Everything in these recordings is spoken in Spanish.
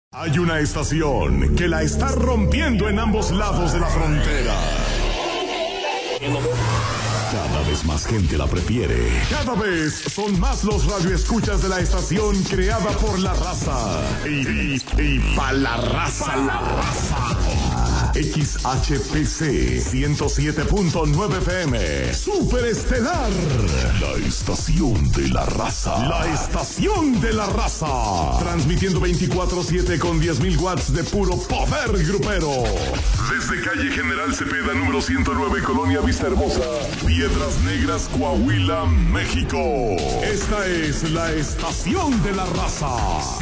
Hay una estación que la está rompiendo en ambos lados de la frontera. Cada vez más gente la prefiere. Cada vez son más los radioescuchas de la estación creada por la raza. Y pa' la raza. XHPC 107.9 FM. Super Estelar. La estación de la raza. La estación de la raza. Transmitiendo 24/7 con 10.000 watts de puro poder grupero. Desde calle General Cepeda, número 109, Colonia Vista Hermosa, Piedras Negras, Coahuila, México. Esta es la estación de la raza.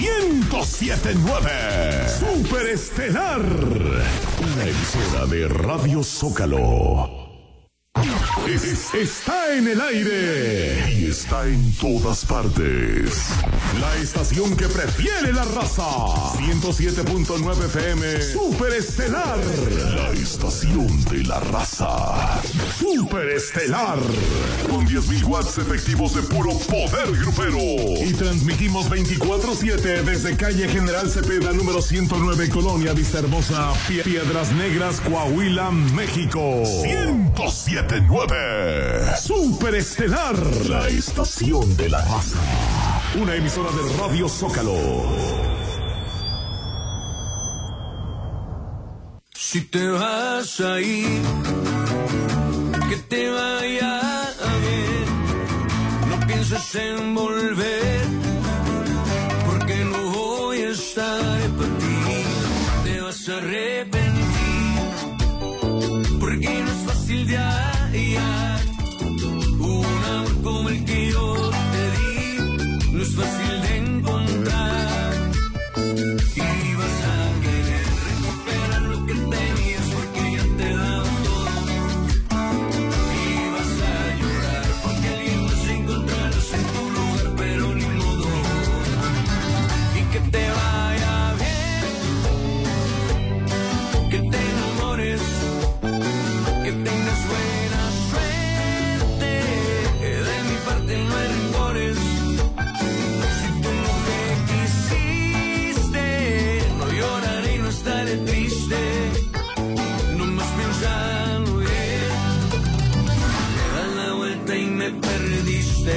107.9. Super Estelar. Una emisora de Radio Zócalo. Está en el aire y está en todas partes. La estación que prefiere la raza. 107.9 FM. Super Estelar. La estación de la raza. Super Estelar. Con 10.000 watts efectivos de puro poder grupero. Y transmitimos 24/7 desde calle General Cepeda, número 109, Colonia Vista Hermosa, Piedras Negras, Coahuila, México. 107.9. Super Estelar. La estación de la raza. Una emisora de Radio Zócalo. Si te vas a ir, que te vaya bien. No pienses en volver, porque no voy a estar para ti. Te vas a arrepentir, porque no es fácil de hallar un amor como el que yo te di. No es fácil de encontrar y vas a querer recuperar lo que tenías porque ya te he dado todo. Y vas a llorar porque alguien más encontrarás en tu lugar, pero ni modo. Y que te vaya bien, que te enamores, que tengas buena suerte. De mi parte no hay rencores. Si tú no me quisiste, no lloraré y no estaré triste. Nomás piénsalo bien, me das la vuelta y me perdiste.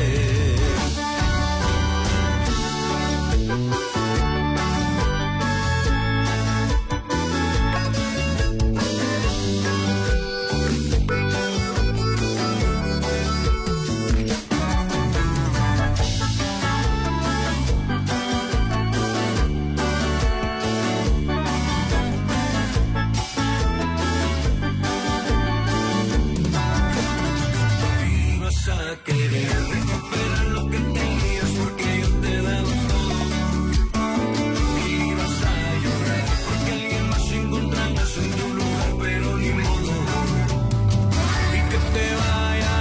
Querer recuperar lo que tenías porque yo te he dado todo. Y vas a llorar porque alguien más encontrarás en tu lugar, pero ni modo. Y que te vaya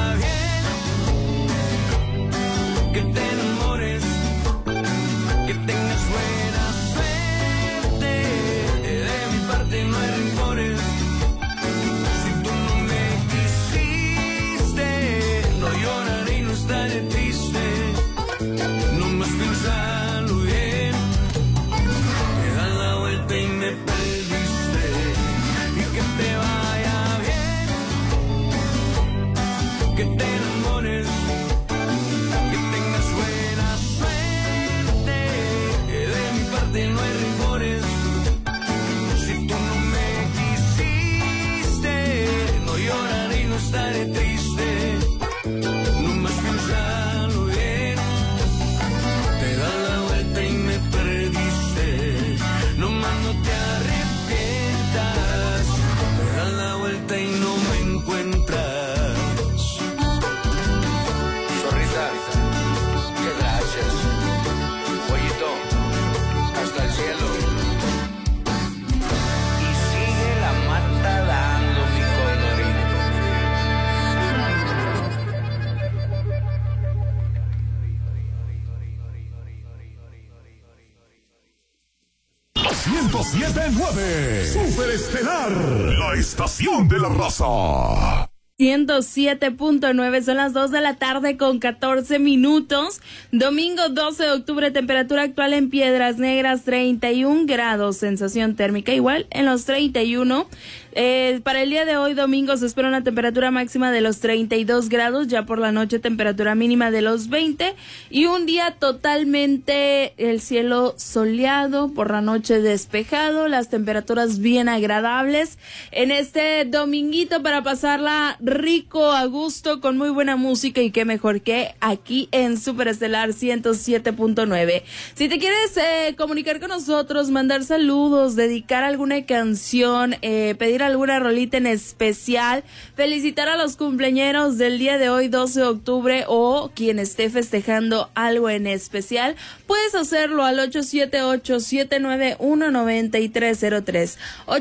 bien, que te enamores, que tengas buena suerte. De mi parte no hay rencores. Si tú no me quisiste, no lloraré y no estaré triste. Nomás piénsalo bien, me das la vuelta y me perdiste. Y que te vaya bien, que te enamores, que tengas buena suerte. De mi parte no hay rencores. Si tú no me quisiste, no lloraré y no estaré triste. Nomás piénsalo bien, te das la vuelta y me perdiste. Nomás no te arrepientas, te das la vuelta y no me encuentras. Zorrita, que gracias. Pollito, hasta el cielo. Y sigue la mata dando mi colorito. 107.9. Super Estelar. La estación de la raza. 107.9, son las 2 de la tarde con 14 minutos. Domingo 12 de octubre, temperatura actual en Piedras Negras 31 grados, sensación térmica igual en los 31. Para el día de hoy, domingo, se espera una temperatura máxima de los 32 grados, ya por la noche temperatura mínima de los 20 y un día totalmente el cielo soleado, por la noche despejado, las temperaturas bien agradables en este dominguito para pasarla rico, a gusto, con muy buena música y qué mejor que aquí en Superestelar 107.9. Si te quieres comunicar con nosotros, mandar saludos, dedicar alguna canción, pedir alguna rolita en especial, felicitar a los cumpleañeros del día de hoy 12 de octubre o quien esté festejando algo en especial, puedes hacerlo al 878-791-9303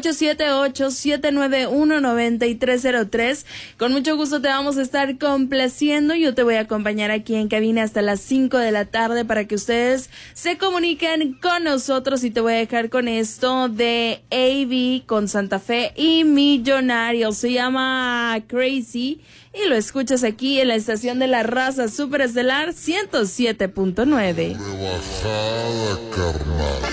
878-791-9303. Con mucho gusto te vamos a estar complaciendo. Yo te voy a acompañar aquí en cabina hasta las 5 de la tarde para que ustedes se comuniquen con nosotros, y te voy a dejar con esto de A.B. con Santa Fe y Millonario. Se llama Crazy y lo escuchas aquí en la estación de la raza Superestelar 107.9. Rebajada, carnal.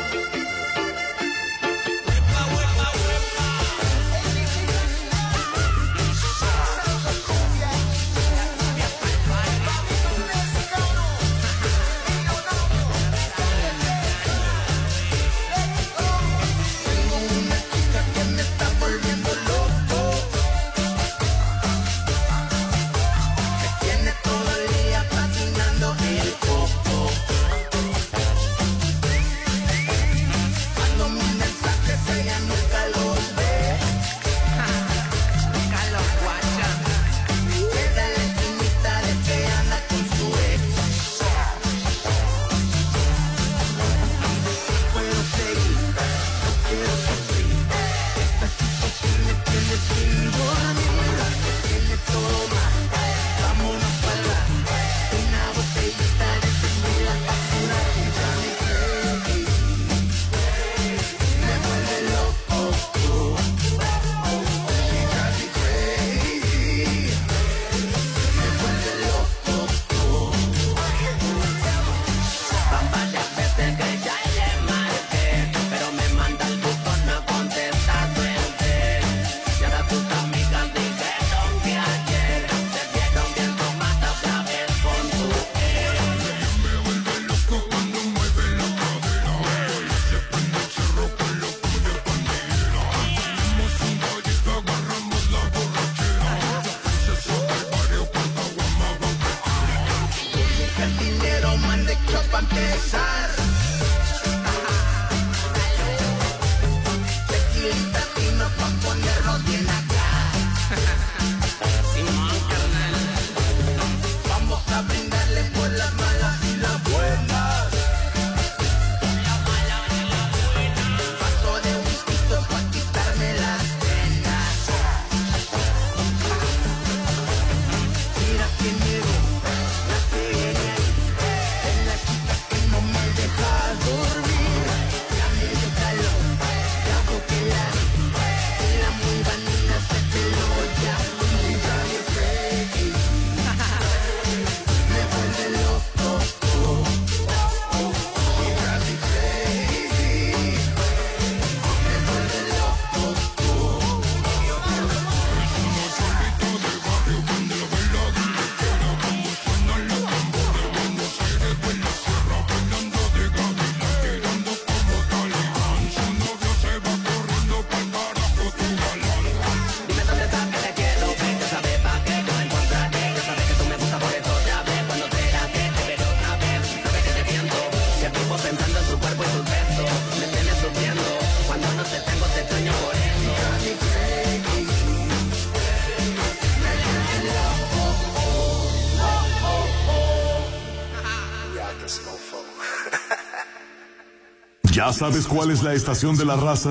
¿Ya sabes cuál es la estación de la raza?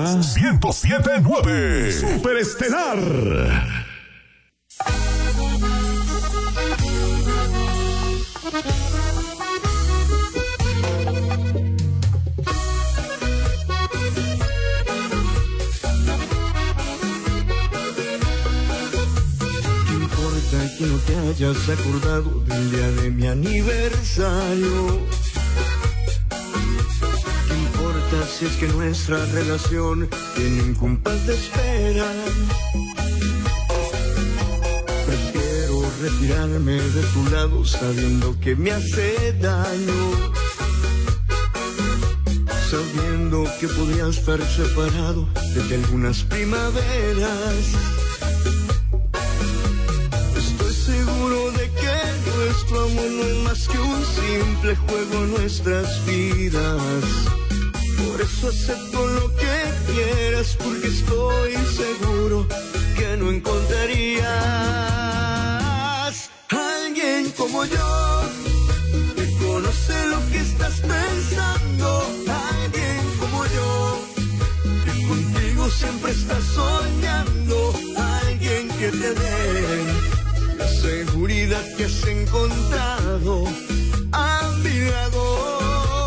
107.9 Superestelar. hayas acordado del día de mi aniversario. ¿Qué importa si es que nuestra relación tiene un compás de espera? Prefiero retirarme de tu lado sabiendo que me hace daño, sabiendo que podría estar separado desde algunas primaveras. Estoy seguro de que nuestro amor no es más que un simple juego en nuestras vidas. Por eso acepto lo que quieras, porque estoy seguro que no encontrarías alguien como yo, que conoce lo que estás pensando. Alguien como yo, que contigo siempre estás soñando. Alguien que te dé la seguridad que has encontrado a mi lado.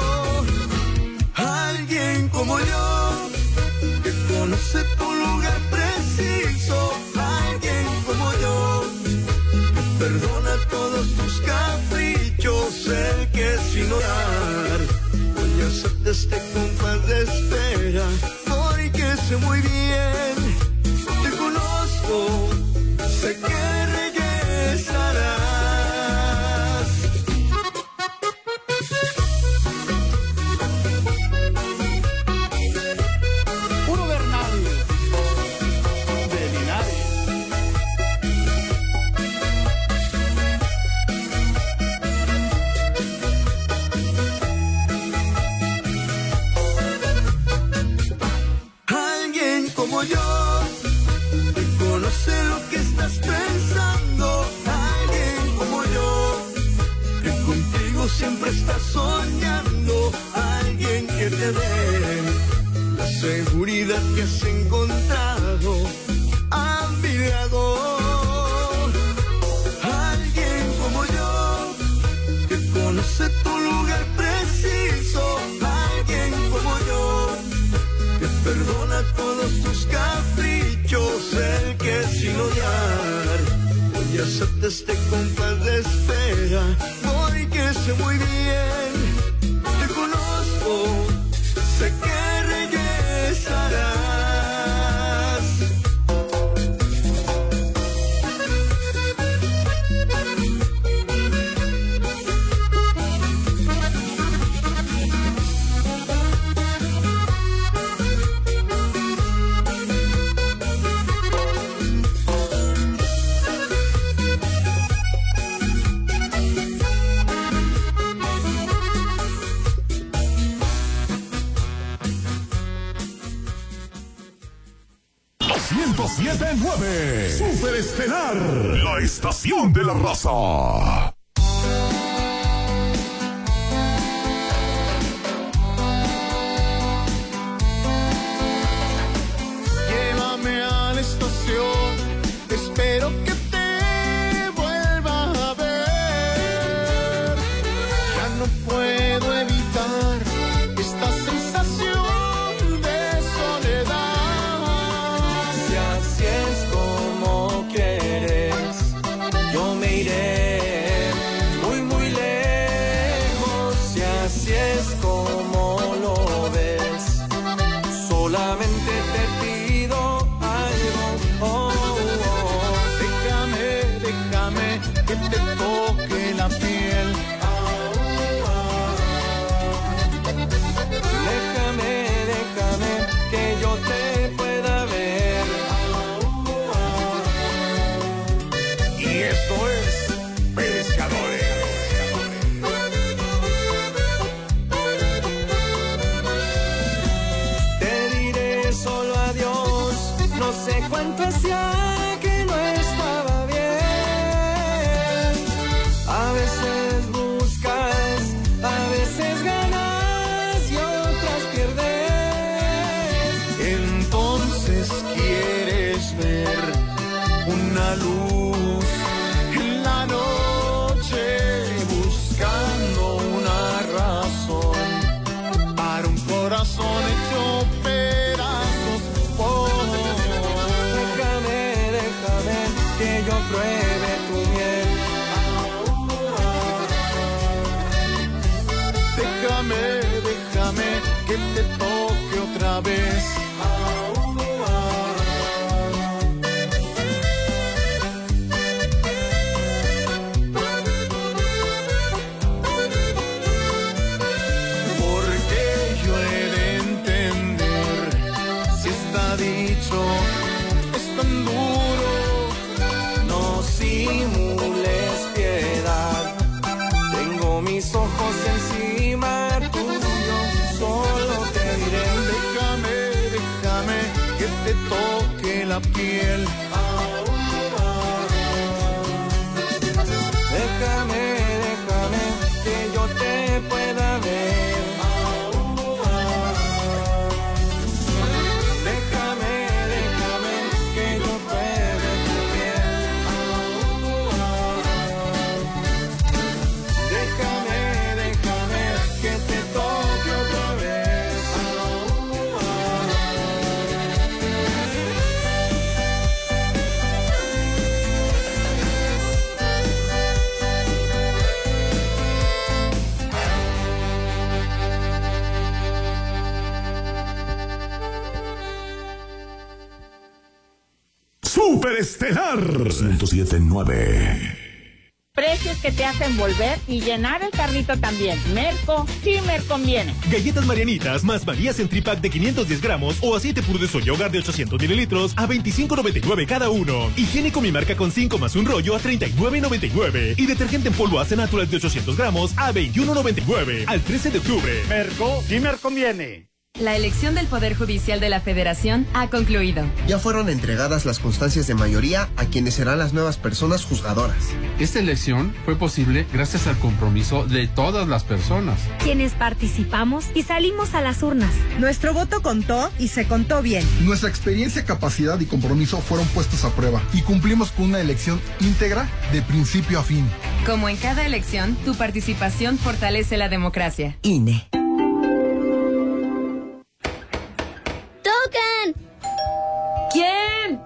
Alguien como yo, que conoce tu lugar preciso. Alguien como yo, que perdona todos tus caprichos. El que sin orar hoy acepta este compás de espera, porque sé muy bien, te conozco, sé que regresarás. Puro Bernal de Linares. Alguien como yo, que conoce lo que estás pensando. Alguien como yo, que contigo siempre estás soñando. Alguien que te dé la seguridad que has encontrado a mi lado. Alguien como yo, que conoce tu lugar preciso. Alguien como yo, que perdona todos tus caprichos. El que sin odiar hoy acepta este compás de espera, porque sé muy bien, te conozco, sé que regresarás. Super Estelar, la estación de la raza. Llévame a la estación, espero que te vuelva a ver. Ya no puedo evitar esta sensación de soledad. Si así es como quieres, yo me iré muy muy lejos. Si así es como lo ves, solamente te pido algo. Oh, oh. Déjame que te toque la piel. Déjame que yo te pueda ver. Y esto es Pescadores. Te diré solo adiós, no sé cuánto hacía que no estaba bien. A veces buscas, a veces ganas y otras pierdes. Entonces quieres ver una luz en la noche, buscando una razón para un corazón hecho pedazos. Oh, Déjame otra vez. Porque yo he de entender si está dicho es tan duro. No simules piedad. Tengo mis ojos encima tuyo. Solo te diré, déjame que te toque la piel. Déjame que yo te pueda ver. Déjame que yo pruebe tu piel. Déjame que te toque otra vez. Superestelar 107.9. Precios que te hacen volver y llenar el carrito también. Merco, sí me conviene. Galletas Marianitas más Marías en tripack de 510 gramos o aceite puro de soya hogar de 800 mililitros a $25.99 cada uno. Higiénico Mi Marca con 5 más un rollo a $39.99. Y detergente en polvo Ace Natural de 800 gramos a $21.99. Al 13 de octubre. Merco, sí me conviene. La elección del Poder Judicial de la Federación ha concluido. Ya fueron entregadas las constancias de mayoría a quienes serán las nuevas personas juzgadoras. Esta elección fue posible gracias al compromiso de todas las personas, quienes participamos y salimos a las urnas. Nuestro voto contó y se contó bien. Nuestra experiencia, capacidad y compromiso fueron puestos a prueba y cumplimos con una elección íntegra de principio a fin. Como en cada elección, tu participación fortalece la democracia. INE. ¿Quién?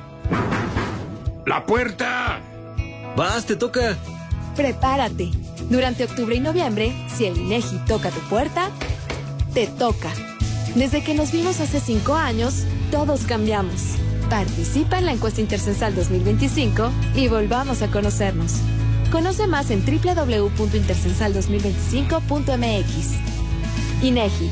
¡La puerta! ¡Vas, te toca! Prepárate. Durante octubre y noviembre, si el INEGI toca tu puerta, te toca. Desde que nos vimos hace 5 años, todos cambiamos. Participa en la encuesta intercensal 2025 y volvamos a conocernos. Conoce más en www.intercensal2025.mx. INEGI.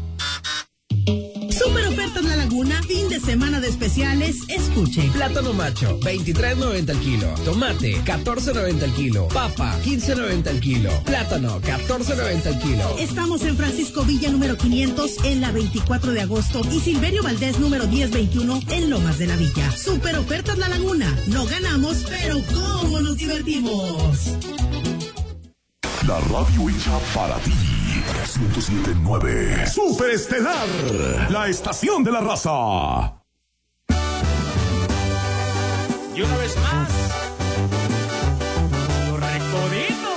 Super ofertas La Laguna, fin de semana de especiales, escuche. Plátano macho, $23.90 el kilo. Tomate, $14.90 el kilo. Papa, $15.90 el kilo. Plátano, $14.90 el kilo. Estamos en Francisco Villa número 500 en la 24 de agosto y Silverio Valdés número 1021 en Lomas de la Villa. Super ofertas La Laguna. No ganamos, pero ¿cómo nos divertimos? La radio hecha para ti. 107.9. Superestelar, la estación de la raza. Y una vez más, los recoditos,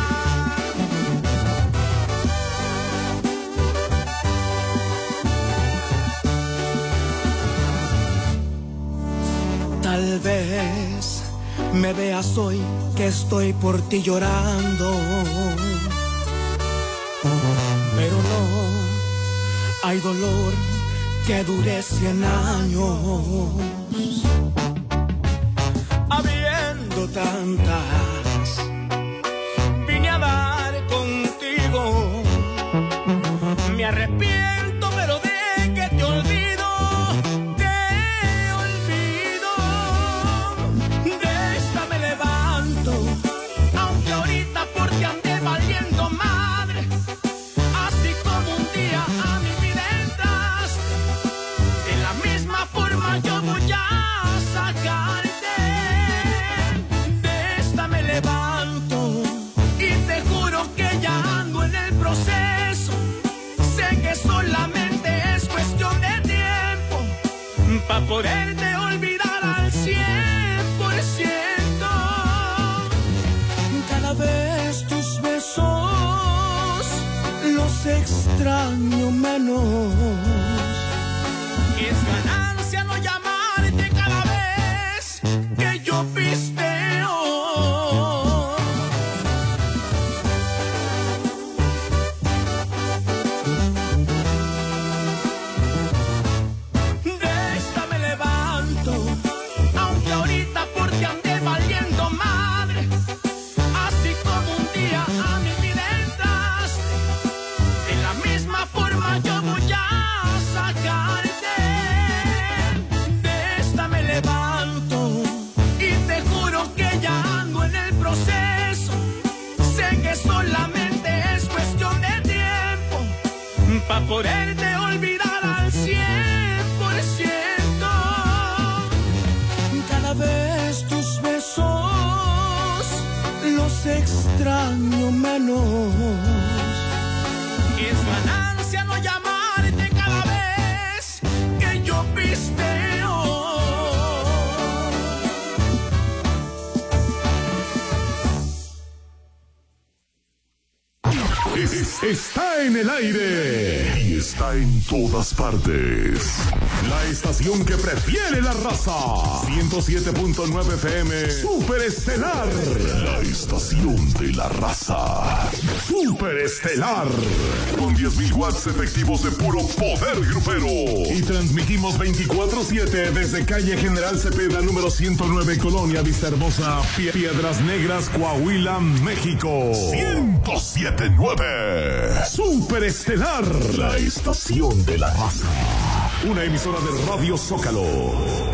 tal vez me veas hoy que estoy por ti llorando. Pero no hay dolor que dure 100 años. Habiendo tantas, vine a dar contigo. Me arrepiento, pero de que te olvido. De esta me levanto, aunque ahorita por ti ande valiendo madre. Así como un día a mi vida entraste, de la misma forma yo voy a sacarte. De esta me levanto y te juro que ya ando en el proceso. Sé que solamente es cuestión de tiempo para poderte olvidar al 100%. Cada vez tus besos los extraño menos. Y es ganancia no llamarte cada vez que yo pisteo. está en el aire y está en todas partes. La estación que prefiere la raza. 107.9 FM. Super Estelar. La estación de la raza. Super Estelar. Con 10.000 watts efectivos de puro poder grupero. Y transmitimos 24/7 desde calle General Cepeda, número 109, Colonia Vista Hermosa, Piedras Negras, Coahuila, México. 107.9. Super Estelar. La estación de la raza. Una emisora de Radio Zócalo.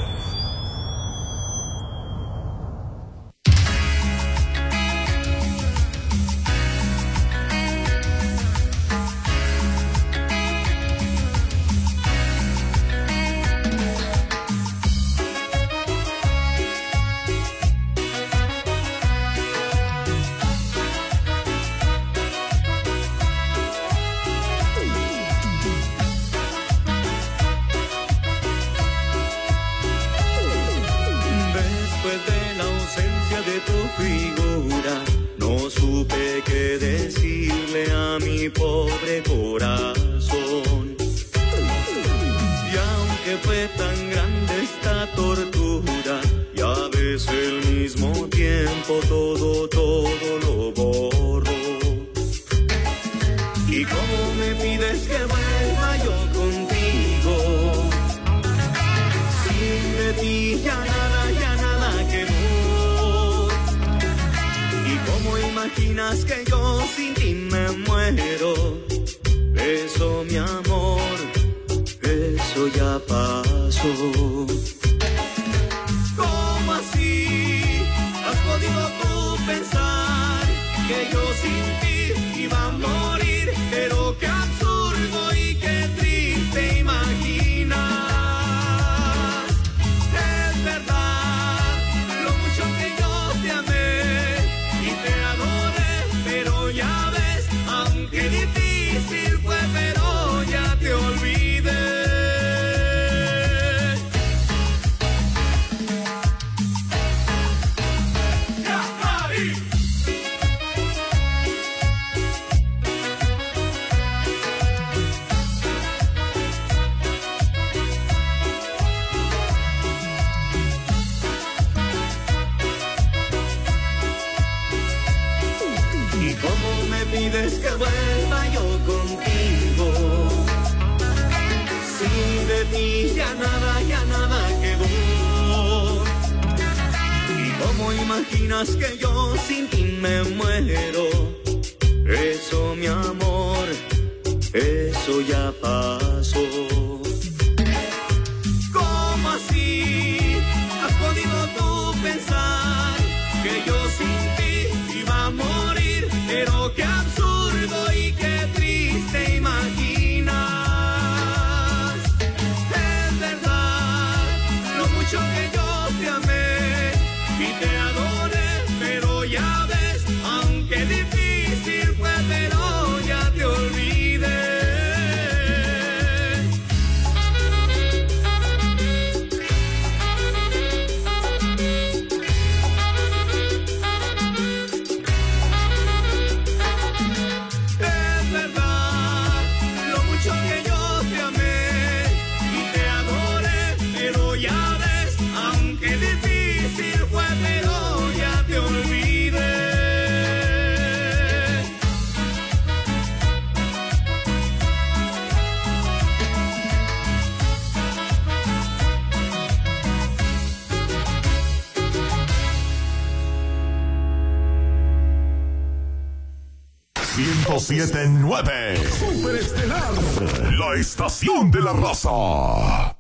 Super Estelar, la estación de la raza.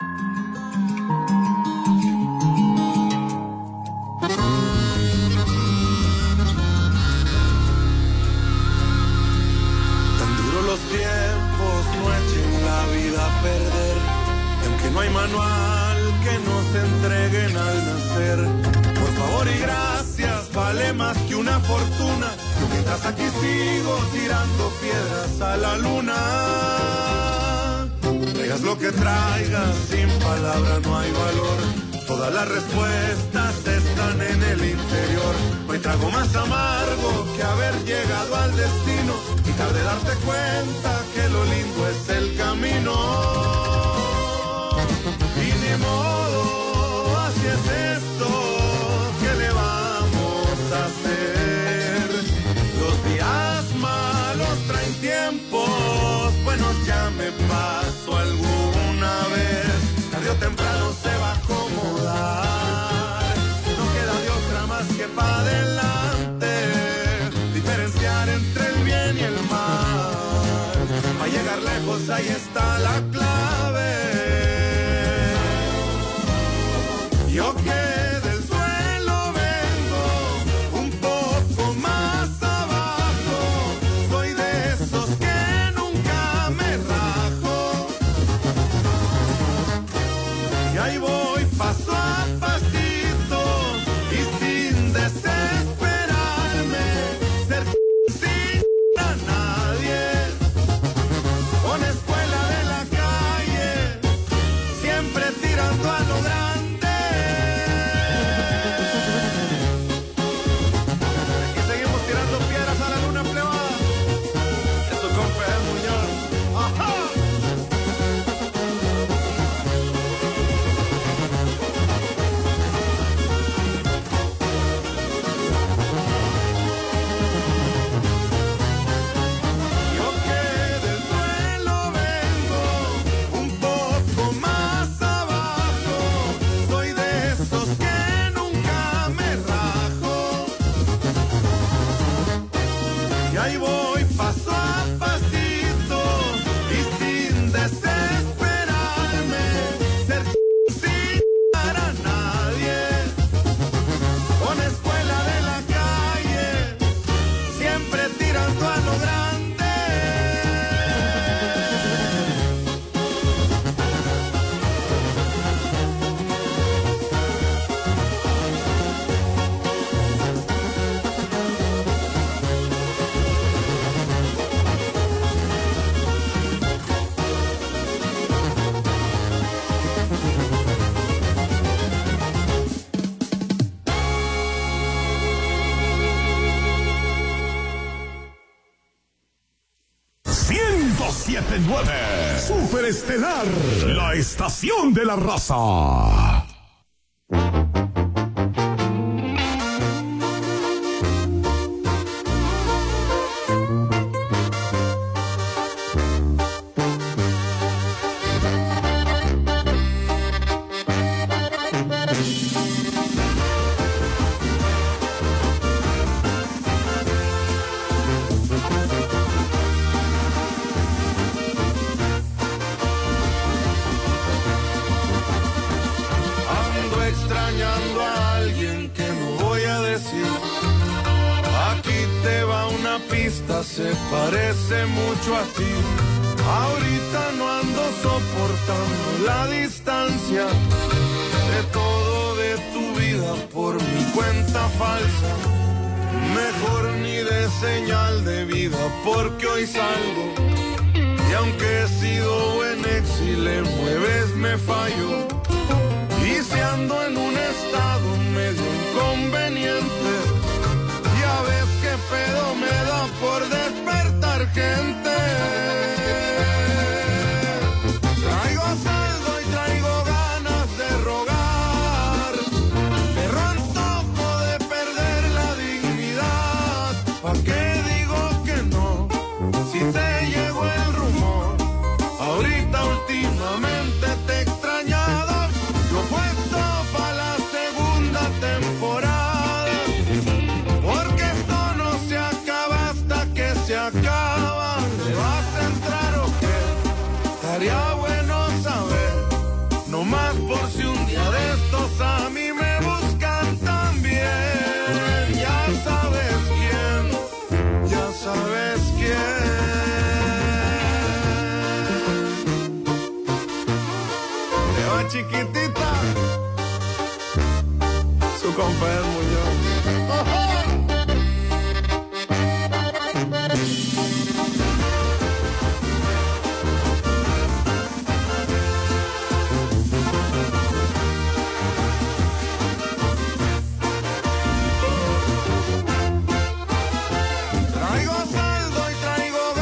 Tan duros los tiempos, no echen la vida a perder. Y aunque no hay manual que nos entreguen al nacer, por favor y gracias, vale más que una fortuna. Yo mientras aquí sigo tirando piedras a la luna. Traigas lo que traigas, sin palabras no hay valor. Todas las respuestas están en el interior. No hay trago más amargo que haber llegado al destino y tarde darte cuenta que lo lindo es el camino. Y ni modo, así es esto, ¿qué le vamos a hacer? Los días malos traen tiempos buenos, ya me pasó alguna vez. Tarde o temprano se va a acomodar, no queda de otra más que para adelante, diferenciar entre el bien y el mal. Para llegar lejos ahí está la clave. Yo que del suelo vengo un poco más abajo, soy de esos que nunca me rajo. Y ahí voy paso a pasito y sin desesperarme, ser sin a nadie, con escuela de la calle, siempre tirando a lo grande. Aquí seguimos tirando piedras a la luna plebada. Eso con Fede Muñoz. ¡Ajá! Yo que del suelo vengo un poco más abajo, soy de esos que nunca me rajo. Y ahí voy paso a pasito y sin desesperarme, ser sin para nadie, con escuela de la calle, siempre tirando a lo grande. ¡107.9! Superestelar, la estación de la raza. Ando extrañando a alguien que no voy a decir. Aquí te va una pista, se parece mucho a ti. Ahorita no ando soportando la distancia. Sé todo de tu vida por mi cuenta falsa. Mejor ni de señal de vida porque hoy salgo. Y aunque he sido buen ex y le mueves me fallo. Y si ando en un estado medio inconveniente, ya ves que pedo me da por despertar gente. Traigo saldo y traigo ganas de rogar, pero antojo de perder la dignidad. ¿Pa' qué digo que no? Si te llegó el rumor, ahorita últimamente te he extrañado. Yo puesto pa' la segunda temporada, porque esto no se acaba hasta que se acaba. ¿Te vas a entrar o qué? Estaría bueno saber, no más por si un día de estos a mí me buscan también. Ya sabes quién, ya sabes quién. Te va chiquitita, su compa el Muñoz. Traigo saldo y traigo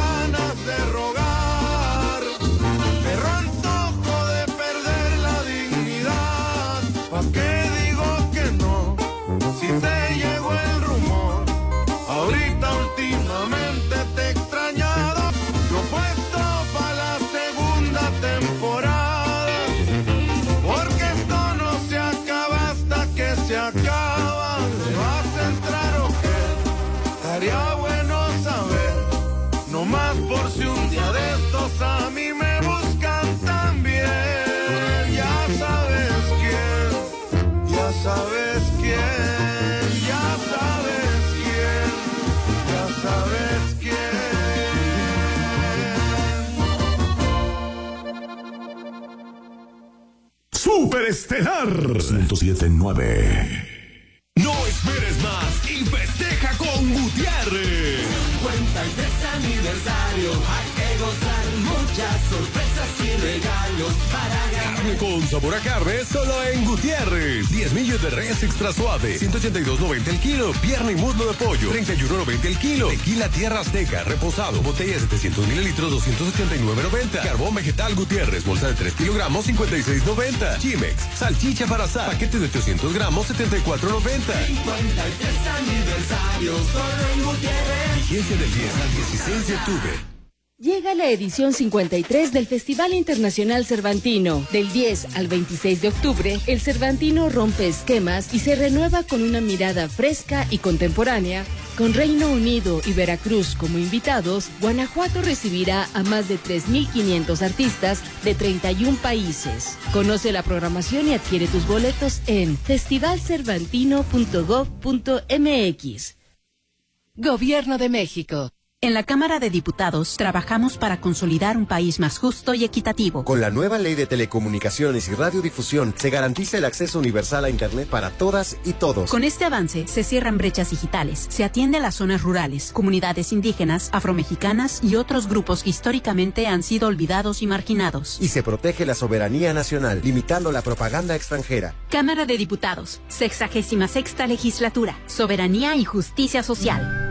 temporada, porque esto no se acaba hasta que se acaba. ¿Te vas a entrar o qué? Estaría bueno saber, no más por si un día de estos a mí me buscan también. Ya sabes quién, ya sabes quién, ya sabes quién, ya sabes quién. Superestelar 107.9. No esperes más y festeja con Gutiérrez. 53 aniversario, hay que gozar muchas sorpresas y regalos para ganar. Carne con sabor a carne solo en Gutiérrez. 10 millos de res extra suave, 182.90 el kilo. Pierna y muslo de pollo, 31.90 el kilo. Tequila Tierra Azteca, reposado, botella de 700 mililitros, 289.90. Carbón vegetal Gutiérrez, bolsa de 3 kilogramos, 56.90. Chimex, salchicha para asar, paquete de 800 gramos, 74.90. 53 aniversario, solo en Gutiérrez. Vigencia del 10 al 16 de octubre. Llega la edición 53 del Festival Internacional Cervantino. Del 10 al 26 de octubre, el Cervantino rompe esquemas y se renueva con una mirada fresca y contemporánea. Con Reino Unido y Veracruz como invitados, Guanajuato recibirá a más de 3.500 artistas de 31 países. Conoce la programación y adquiere tus boletos en festivalcervantino.gov.mx. Gobierno de México. En la Cámara de Diputados trabajamos para consolidar un país más justo y equitativo. Con la nueva Ley de Telecomunicaciones y Radiodifusión se garantiza el acceso universal a Internet para todas y todos. Con este avance se cierran brechas digitales, se atiende a las zonas rurales, comunidades indígenas, afromexicanas y otros grupos que históricamente han sido olvidados y marginados. Y se protege la soberanía nacional, limitando la propaganda extranjera. Cámara de Diputados, 66ª Legislatura, Soberanía y Justicia Social.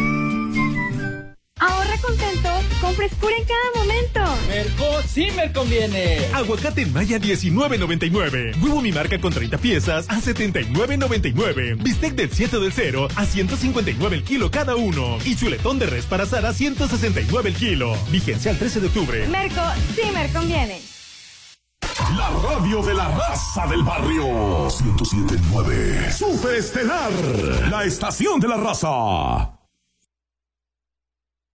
Ahorra contento con frescura en cada momento. Merco sí me conviene. Aguacate en Maya 19.99. Huevo mi marca con 30 piezas a 79.99. Bistec del 7 del 0 a 159 el kilo cada uno. Y chuletón de res para asar a 169 el kilo. Vigencia al 13 de octubre. Merco sí me conviene. La radio de la raza del barrio 107.9. Superestelar, la estación de la raza.